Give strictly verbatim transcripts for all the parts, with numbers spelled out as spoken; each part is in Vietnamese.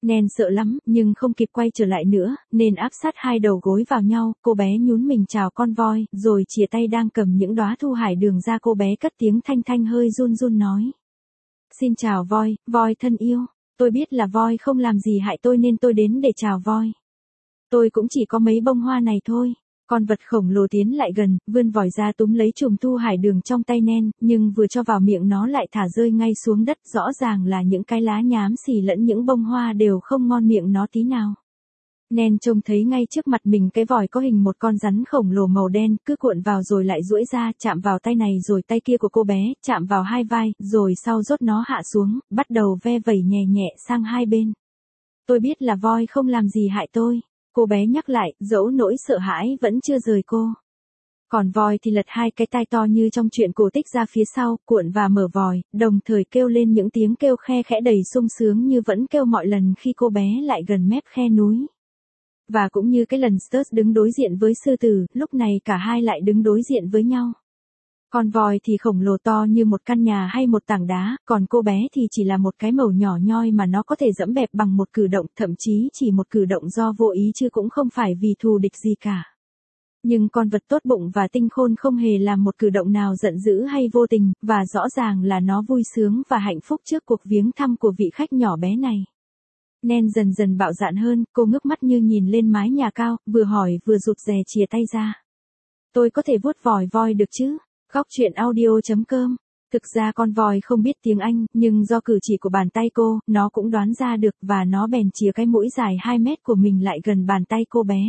Nen sợ lắm, nhưng không kịp quay trở lại nữa, nên áp sát hai đầu gối vào nhau, cô bé nhún mình chào con voi, rồi chìa tay đang cầm những đóa thu hải đường ra, cô bé cất tiếng thanh thanh hơi run run nói. Xin chào voi, voi thân yêu, tôi biết là voi không làm gì hại tôi nên tôi đến để chào voi. Tôi cũng chỉ có mấy bông hoa này thôi. Con vật khổng lồ tiến lại gần, vươn vòi ra túm lấy chùm thu hải đường trong tay Nen, nhưng vừa cho vào miệng nó lại thả rơi ngay xuống đất, rõ ràng là những cái lá nhám xì lẫn những bông hoa đều không ngon miệng nó tí nào. Nen trông thấy ngay trước mặt mình cái vòi có hình một con rắn khổng lồ màu đen, cứ cuộn vào rồi lại duỗi ra, chạm vào tay này rồi tay kia của cô bé, chạm vào hai vai, rồi sau rốt nó hạ xuống, bắt đầu ve vẩy nhẹ nhẹ sang hai bên. Tôi biết là voi không làm gì hại tôi. Cô bé nhắc lại, dẫu nỗi sợ hãi vẫn chưa rời cô. Còn voi thì lật hai cái tai to như trong chuyện cổ tích ra phía sau, cuộn và mở vòi, đồng thời kêu lên những tiếng kêu khe khẽ đầy sung sướng như vẫn kêu mọi lần khi cô bé lại gần mép khe núi. Và cũng như cái lần Studs đứng đối diện với sư tử, lúc này cả hai lại đứng đối diện với nhau. Con voi thì khổng lồ to như một căn nhà hay một tảng đá, còn cô bé thì chỉ là một cái mẩu nhỏ nhoi mà nó có thể dẫm bẹp bằng một cử động, thậm chí chỉ một cử động do vô ý chứ cũng không phải vì thù địch gì cả. Nhưng con vật tốt bụng và tinh khôn không hề làm một cử động nào giận dữ hay vô tình, và rõ ràng là nó vui sướng và hạnh phúc trước cuộc viếng thăm của vị khách nhỏ bé này. Nen dần dần bạo dạn hơn, cô ngước mắt như nhìn lên mái nhà cao, vừa hỏi vừa rụt rè chìa tay ra. Tôi có thể vuốt vòi voi được chứ? Góc truyện audio chấm com. Thực ra con voi không biết tiếng Anh, nhưng do cử chỉ của bàn tay cô, nó cũng đoán ra được và nó bèn chìa cái mũi dài hai mét của mình lại gần bàn tay cô bé.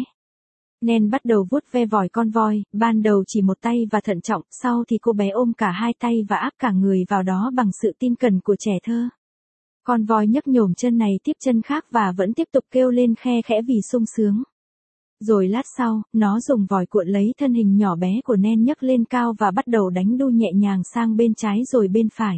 Nen bắt đầu vuốt ve vòi con voi, ban đầu chỉ một tay và thận trọng, sau thì cô bé ôm cả hai tay và áp cả người vào đó bằng sự tin cẩn của trẻ thơ. Con voi nhấc nhổm chân này tiếp chân khác và vẫn tiếp tục kêu lên khe khẽ vì sung sướng. Rồi lát sau, nó dùng vòi cuộn lấy thân hình nhỏ bé của Nen nhấc lên cao và bắt đầu đánh đu nhẹ nhàng sang bên trái rồi bên phải.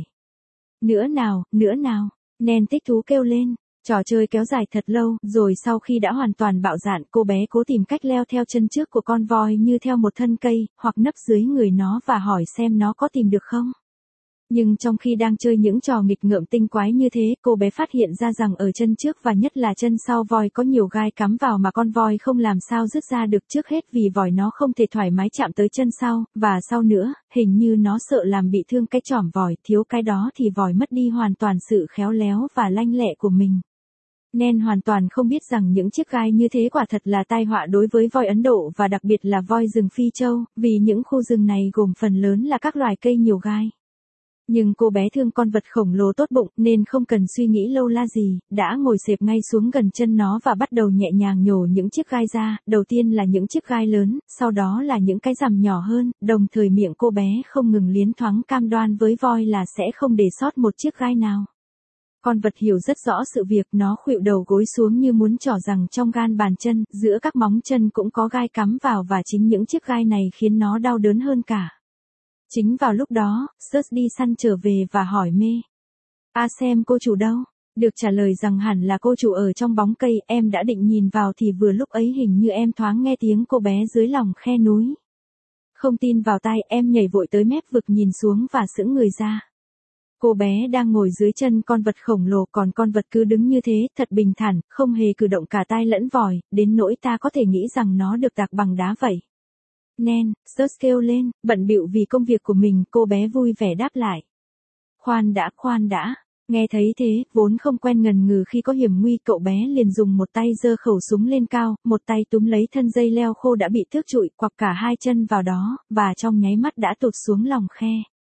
Nữa nào, nữa nào, Nen thích thú kêu lên. Trò chơi kéo dài thật lâu, rồi sau khi đã hoàn toàn bạo dạn, cô bé cố tìm cách leo theo chân trước của con voi như theo một thân cây, hoặc nấp dưới người nó và hỏi xem nó có tìm được không. Nhưng trong khi đang chơi những trò nghịch ngợm tinh quái như thế, cô bé phát hiện ra rằng ở chân trước và nhất là chân sau voi có nhiều gai cắm vào mà con voi không làm sao dứt ra được, trước hết vì vòi nó không thể thoải mái chạm tới chân sau, và sau nữa, hình như nó sợ làm bị thương cái chỏm vòi, thiếu cái đó thì vòi mất đi hoàn toàn sự khéo léo và lanh lẹ của mình. Nen hoàn toàn không biết rằng những chiếc gai như thế quả thật là tai họa đối với voi Ấn Độ và đặc biệt là voi rừng Phi Châu, vì những khu rừng này gồm phần lớn là các loài cây nhiều gai. Nhưng cô bé thương con vật khổng lồ tốt bụng nên không cần suy nghĩ lâu la gì, đã ngồi xếp ngay xuống gần chân nó và bắt đầu nhẹ nhàng nhổ những chiếc gai ra, đầu tiên là những chiếc gai lớn, sau đó là những cái rằm nhỏ hơn, đồng thời miệng cô bé không ngừng liến thoáng cam đoan với voi là sẽ không để sót một chiếc gai nào. Con vật hiểu rất rõ sự việc, nó khuỵu đầu gối xuống như muốn trỏ rằng trong gan bàn chân, giữa các móng chân cũng có gai cắm vào và chính những chiếc gai này khiến nó đau đớn hơn cả. Chính vào lúc đó, Studs đi săn trở về và hỏi mê. À xem cô chủ đâu? Được trả lời rằng hẳn là cô chủ ở trong bóng cây, em đã định nhìn vào thì vừa lúc ấy hình như em thoáng nghe tiếng cô bé dưới lòng khe núi. Không tin vào tai, em nhảy vội tới mép vực nhìn xuống và sững người ra. Cô bé đang ngồi dưới chân con vật khổng lồ, còn con vật cứ đứng như thế, thật bình thản, không hề cử động cả tai lẫn vòi, đến nỗi ta có thể nghĩ rằng nó được tạc bằng đá vậy. Nen, Studs kêu lên, bận bịu vì công việc của mình, cô bé vui vẻ đáp lại. Khoan đã, khoan đã. Nghe thấy thế, vốn không quen ngần ngừ khi có hiểm nguy, cậu bé liền dùng một tay giơ khẩu súng lên cao, một tay túm lấy thân dây leo khô đã bị thước trụi, quặp cả hai chân vào đó, và trong nháy mắt đã tụt xuống lòng khe.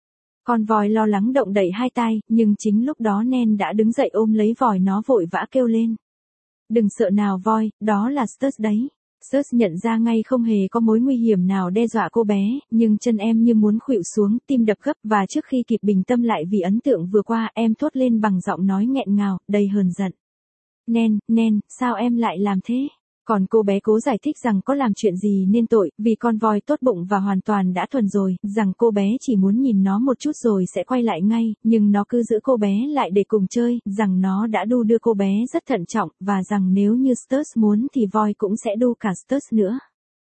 Con voi lo lắng động đậy hai tay, nhưng chính lúc đó Nen đã đứng dậy ôm lấy vòi, nó vội vã kêu lên. Đừng sợ nào voi, đó là Studs đấy. Studs nhận ra ngay không hề có mối nguy hiểm nào đe dọa cô bé, nhưng chân em như muốn khuỵu xuống, tim đập gấp, và trước khi kịp bình tâm lại vì ấn tượng vừa qua, em thốt lên bằng giọng nói nghẹn ngào, đầy hờn giận. Nen, Nen, sao em lại làm thế? Còn cô bé cố giải thích rằng có làm chuyện gì nên tội, vì con voi tốt bụng và hoàn toàn đã thuần rồi, rằng cô bé chỉ muốn nhìn nó một chút rồi sẽ quay lại ngay, nhưng nó cứ giữ cô bé lại để cùng chơi, rằng nó đã đu đưa cô bé rất thận trọng, và rằng nếu như Studs muốn thì voi cũng sẽ đu cả Studs nữa.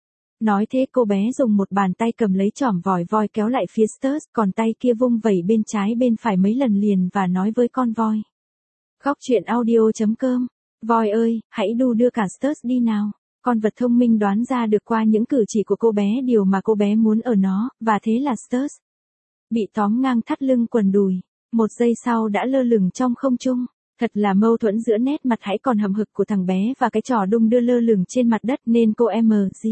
Nói thế cô bé dùng một bàn tay cầm lấy chỏm vòi voi kéo lại phía Studs, còn tay kia vung vẩy bên trái bên phải mấy lần liền và nói với con voi. Góc truyện audio chấm com Voi ơi, hãy đu đưa cả Sturt đi nào. Con vật thông minh đoán ra được qua những cử chỉ của cô bé điều mà cô bé muốn ở nó, và thế là Sturt bị tóm ngang thắt lưng quần đùi. Một giây sau đã lơ lửng trong không trung. Thật là mâu thuẫn giữa nét mặt hãy còn hậm hực của thằng bé và cái trò đung đưa lơ lửng trên mặt đất nên cô em giê.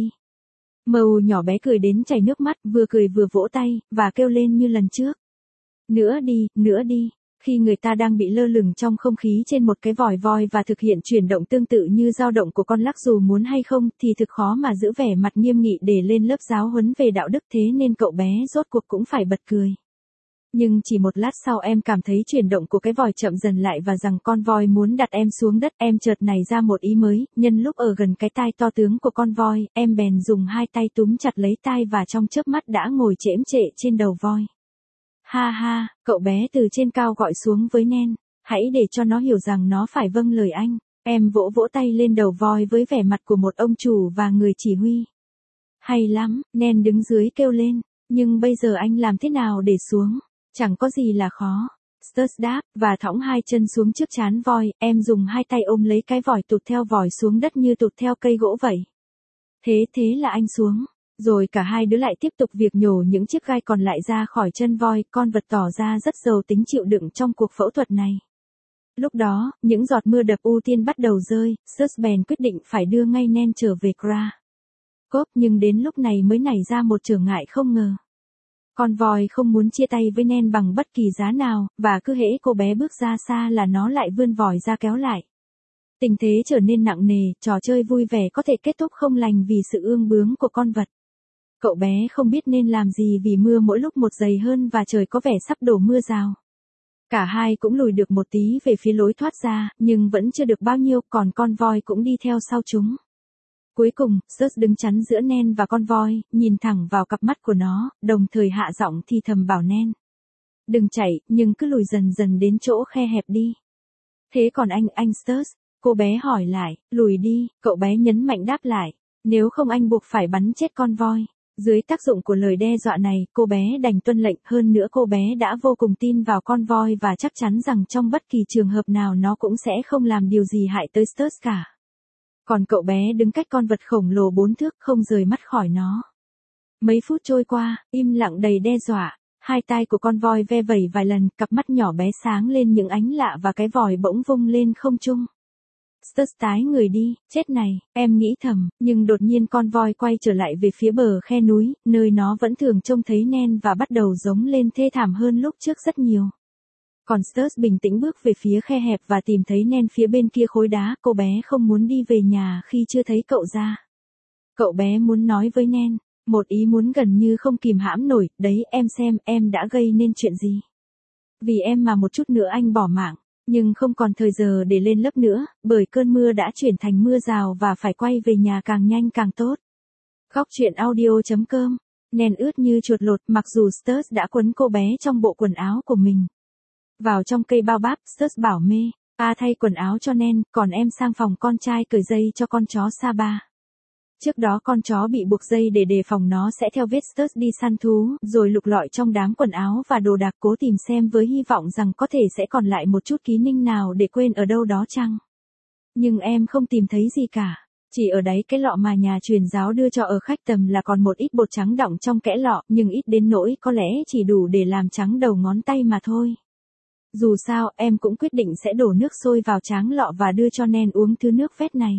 Màu nhỏ bé cười đến chảy nước mắt, vừa cười vừa vỗ tay, và kêu lên như lần trước. Nữa đi, nữa đi. Khi người ta đang bị lơ lửng trong không khí trên một cái vòi voi và thực hiện chuyển động tương tự như dao động của con lắc dù muốn hay không thì thực khó mà giữ vẻ mặt nghiêm nghị để lên lớp giáo huấn về đạo đức, thế nên cậu bé rốt cuộc cũng phải bật cười. Nhưng chỉ một lát sau em cảm thấy chuyển động của cái vòi chậm dần lại và rằng con voi muốn đặt em xuống đất. Em chợt nảy ra một ý mới, nhân lúc ở gần cái tai to tướng của con voi, em bèn dùng hai tay túm chặt lấy tai và trong chớp mắt đã ngồi chễm chệ trên đầu voi. Ha ha, cậu bé từ trên cao gọi xuống với Nen, hãy để cho nó hiểu rằng nó phải vâng lời anh. Em vỗ vỗ tay lên đầu voi với vẻ mặt của một ông chủ và người chỉ huy. Hay lắm, Nen đứng dưới kêu lên, nhưng bây giờ anh làm thế nào để xuống? Chẳng có gì là khó. Sturt đáp, và thõng hai chân xuống trước trán voi, em dùng hai tay ôm lấy cái vòi tụt theo vòi xuống đất như tụt theo cây gỗ vậy. Thế thế là anh xuống. Rồi cả hai đứa lại tiếp tục việc nhổ những chiếc gai còn lại ra khỏi chân voi, con vật tỏ ra rất giàu tính chịu đựng trong cuộc phẫu thuật này. Lúc đó, những giọt mưa đập ưu tiên bắt đầu rơi, Sturt bèn quyết định phải đưa ngay Nen trở về Kra. Cốp, nhưng đến lúc này mới nảy ra một trở ngại không ngờ. Con voi không muốn chia tay với Nen bằng bất kỳ giá nào, và cứ hễ cô bé bước ra xa là nó lại vươn vòi ra kéo lại. Tình thế trở nên nặng nề, trò chơi vui vẻ có thể kết thúc không lành vì sự ương bướng của con vật. Cậu bé không biết nên làm gì vì mưa mỗi lúc một dày hơn và trời có vẻ sắp đổ mưa rào. Cả hai cũng lùi được một tí về phía lối thoát ra, nhưng vẫn chưa được bao nhiêu, còn con voi cũng đi theo sau chúng. Cuối cùng, Sturt đứng chắn giữa Nen và con voi, nhìn thẳng vào cặp mắt của nó, đồng thời hạ giọng thì thầm bảo Nen. Đừng chạy, nhưng cứ lùi dần dần đến chỗ khe hẹp đi. Thế còn anh, anh Sturt? Cô bé hỏi lại, lùi đi, cậu bé nhấn mạnh đáp lại. Nếu không anh buộc phải bắn chết con voi. Dưới tác dụng của lời đe dọa này, cô bé đành tuân lệnh, hơn nữa cô bé đã vô cùng tin vào con voi và chắc chắn rằng trong bất kỳ trường hợp nào nó cũng sẽ không làm điều gì hại tới Sturt cả. Còn cậu bé đứng cách con vật khổng lồ bốn thước không rời mắt khỏi nó. Mấy phút trôi qua, im lặng đầy đe dọa, hai tai của con voi ve vẩy vài lần, cặp mắt nhỏ bé sáng lên những ánh lạ và cái vòi bỗng vung lên không trung. Sturt tái người đi, chết này, em nghĩ thầm, nhưng đột nhiên con voi quay trở lại về phía bờ khe núi, nơi nó vẫn thường trông thấy Nen và bắt đầu giống lên thê thảm hơn lúc trước rất nhiều. Còn Sturt bình tĩnh bước về phía khe hẹp và tìm thấy Nen phía bên kia khối đá, cô bé không muốn đi về nhà khi chưa thấy cậu ra. Cậu bé muốn nói với Nen, một ý muốn gần như không kìm hãm nổi, đấy em xem em đã gây nên chuyện gì. Vì em mà một chút nữa anh bỏ mạng, nhưng không còn thời giờ để lên lớp nữa, bởi cơn mưa đã chuyển thành mưa rào và phải quay về nhà càng nhanh càng tốt. Góc truyện audio chấm com, Nen ướt như chuột lột mặc dù Sturt đã quấn cô bé trong bộ quần áo của mình. Vào trong cây bao báp, Sturt bảo mê, a thay quần áo cho Nen, còn em sang phòng con trai cởi dây cho con chó Saba. Trước đó con chó bị buộc dây để đề phòng nó sẽ theo vết Sturt đi săn thú, rồi lục lọi trong đám quần áo và đồ đạc cố tìm xem với hy vọng rằng có thể sẽ còn lại một chút ký ninh nào để quên ở đâu đó chăng. Nhưng em không tìm thấy gì cả, chỉ ở đáy cái lọ mà nhà truyền giáo đưa cho ở khách tầm là còn một ít bột trắng đọng trong kẽ lọ, nhưng ít đến nỗi có lẽ chỉ đủ để làm trắng đầu ngón tay mà thôi. Dù sao, em cũng quyết định sẽ đổ nước sôi vào tráng lọ và đưa cho Nen uống thứ nước vét này.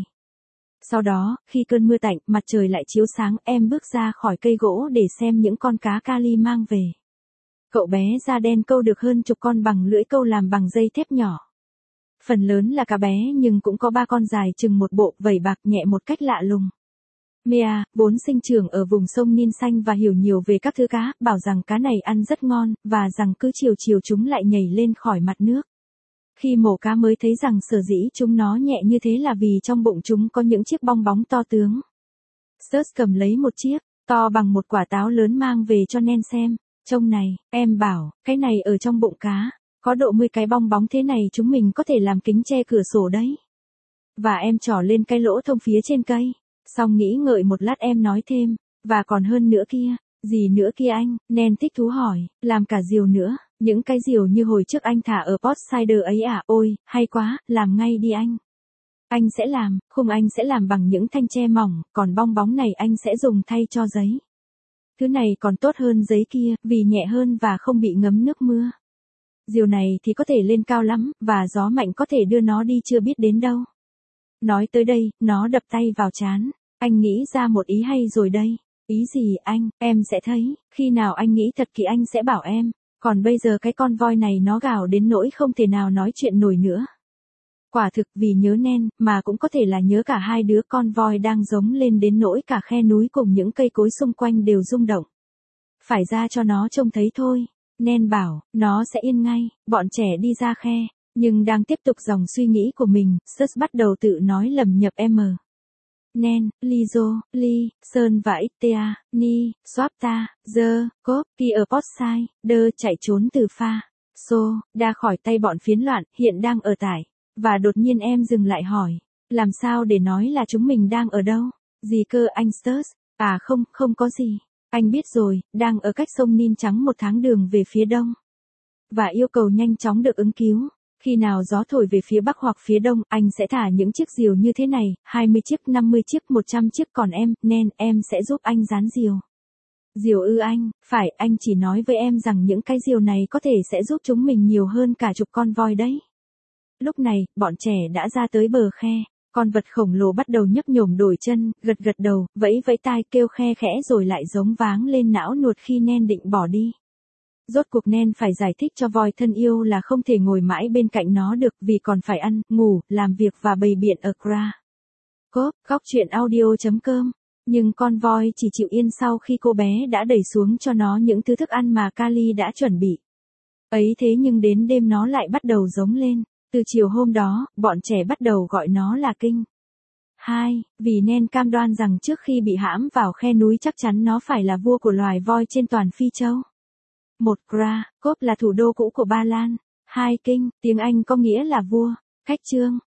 Sau đó, khi cơn mưa tạnh, mặt trời lại chiếu sáng, em bước ra khỏi cây gỗ để xem những con cá kali mang về. Cậu bé da đen câu được hơn chục con bằng lưỡi câu làm bằng dây thép nhỏ. Phần lớn là cá bé nhưng cũng có ba con dài chừng một bộ, vảy bạc nhẹ một cách lạ lùng. Mia, vốn sinh trưởng ở vùng sông Nin xanh và hiểu nhiều về các thứ cá, bảo rằng cá này ăn rất ngon, và rằng cứ chiều chiều chúng lại nhảy lên khỏi mặt nước. Khi mổ cá mới thấy rằng sở dĩ chúng nó nhẹ như thế là vì trong bụng chúng có những chiếc bong bóng to tướng. Sturt cầm lấy một chiếc, to bằng một quả táo lớn mang về cho Nen xem. Trông này, em bảo, cái này ở trong bụng cá, có độ mười cái bong bóng thế này chúng mình có thể làm kính che cửa sổ đấy. Và em trỏ lên cái lỗ thông phía trên cây. Xong nghĩ ngợi một lát em nói thêm, và còn hơn nữa kia, gì nữa kia anh, Nen thích thú hỏi, làm cả diều nữa, những cái diều như hồi trước anh thả ở Port Cider ấy à, ôi, hay quá, làm ngay đi anh. Anh sẽ làm, khung anh sẽ làm bằng những thanh tre mỏng, còn bong bóng này anh sẽ dùng thay cho giấy. Thứ này còn tốt hơn giấy kia, vì nhẹ hơn và không bị ngấm nước mưa. Diều này thì có thể lên cao lắm, và gió mạnh có thể đưa nó đi chưa biết đến đâu. Nói tới đây, nó đập tay vào trán. Anh nghĩ ra một ý hay rồi đây. Ý gì anh, em sẽ thấy, khi nào anh nghĩ thật kỹ anh sẽ bảo em. Còn bây giờ cái con voi này nó gào đến nỗi không thể nào nói chuyện nổi nữa. Quả thực vì nhớ Nen, mà cũng có thể là nhớ cả hai đứa con voi đang giống lên đến nỗi cả khe núi cùng những cây cối xung quanh đều rung động. Phải ra cho nó trông thấy thôi. Nen bảo, nó sẽ yên ngay, bọn trẻ đi ra khe, nhưng đang tiếp tục dòng suy nghĩ của mình, Sus bắt đầu tự nói lầm nhập M. Nen, Lizo, Li, Sơn và Ictea, Ni, Swapta, Dơ, Cốp, Kia Potsai, Đơ chạy trốn từ pha. Xô, đa khỏi tay bọn phiến loạn, hiện đang ở tải. Và đột nhiên em dừng lại hỏi, làm sao để nói là chúng mình đang ở đâu? Gì cơ anh Stus? À không, không có gì. Anh biết rồi, đang ở cách sông Nin trắng một tháng đường về phía đông. Và yêu cầu nhanh chóng được ứng cứu. Khi nào gió thổi về phía bắc hoặc phía đông, anh sẽ thả những chiếc diều như thế này, hai mươi chiếc, năm mươi chiếc, một trăm chiếc, còn em, Nen, em sẽ giúp anh dán diều. Diều ư anh, phải, anh chỉ nói với em rằng những cái diều này có thể sẽ giúp chúng mình nhiều hơn cả chục con voi đấy. Lúc này, bọn trẻ đã ra tới bờ khe, con vật khổng lồ bắt đầu nhấp nhổm đổi chân, gật gật đầu, vẫy vẫy tai kêu khe khẽ rồi lại giống váng lên não nuột khi Nen định bỏ đi. Rốt cuộc Nen phải giải thích cho voi thân yêu là không thể ngồi mãi bên cạnh nó được vì còn phải ăn, ngủ, làm việc và bày biện ở Kra. Cốp, góc chuyện audio chấm com. Nhưng con voi chỉ chịu yên sau khi cô bé đã đẩy xuống cho nó những thứ thức ăn mà Kali đã chuẩn bị. Ấy thế nhưng đến đêm nó lại bắt đầu giống lên. Từ chiều hôm đó, bọn trẻ bắt đầu gọi nó là Kinh. hai. Vì Nen cam đoan rằng trước khi bị hãm vào khe núi chắc chắn nó phải là vua của loài voi trên toàn Phi Châu. một. Kra, Cốp là thủ đô cũ của Ba Lan. hai. Kinh, tiếng Anh có nghĩa là vua. Khách chương.